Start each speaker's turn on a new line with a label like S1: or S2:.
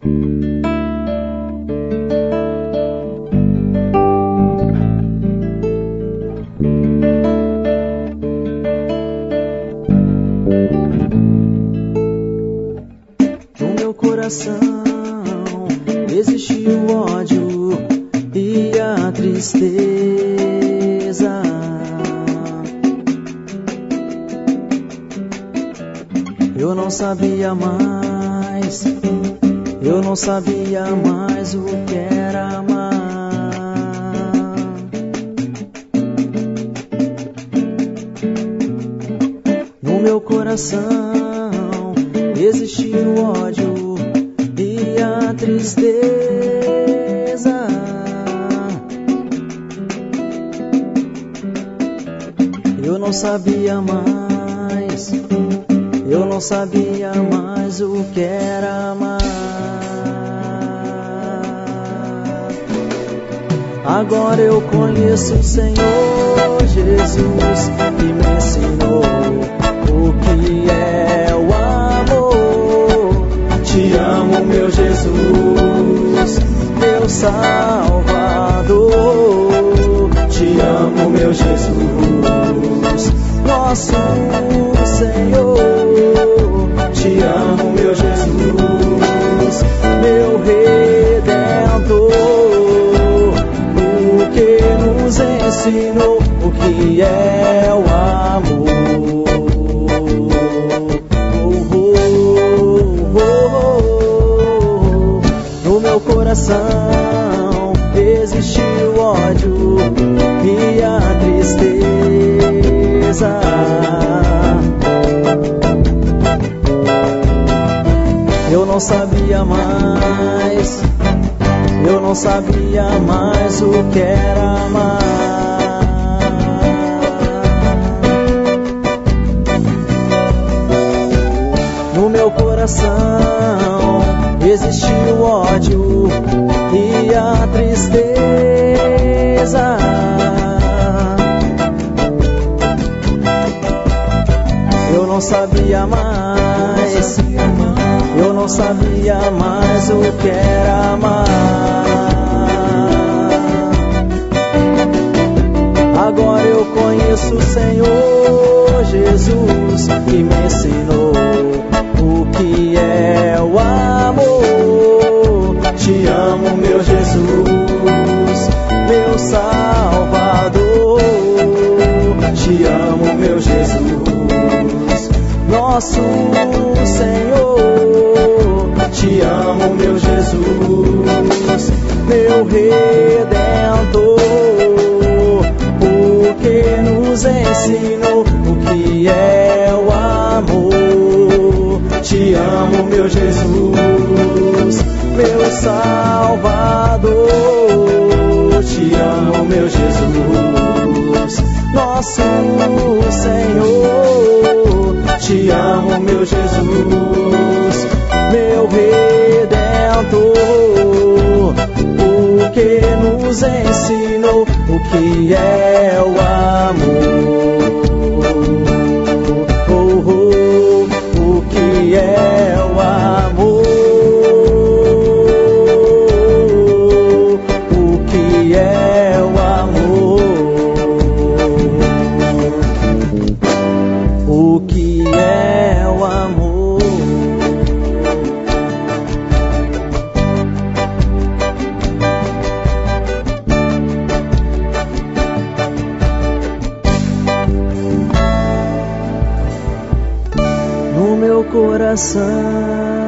S1: No meu coração existe o ódio e a tristeza. Eu não sabia mais o que era amar. No meu coração existe o ódio e a tristeza. Eu não sabia mais o que era amar. Agora eu conheço o Senhor Jesus, que me ensinou o que é o amor. Te amo, meu Jesus, meu Salvador. Te amo, meu Jesus, nosso Senhor. Te amo, meu Jesus, meu Redentor, o que nos ensinou o que é o amor. No meu coração existe o ódio e a tristeza. Eu não sabia mais o que era amar. No meu coração existe o ódio e a tristeza. Eu não sabia mais o que era amar. Agora eu conheço o Senhor Jesus, que me ensinou o que é o amor. Te amo, meu Jesus, meu Salvador. Te amo, meu Jesus, nosso Senhor. Te amo, meu Jesus, meu Redentor, o que nos ensinou o que é o amor. Te amo, meu Jesus, meu Salvador. Te amo, meu Jesus, nosso Senhor. Te amo, meu Jesus, meu Redentor, o que nos ensinou o que é o amor. O que é o amor. O que é o amor. O que é o amor. No meu coração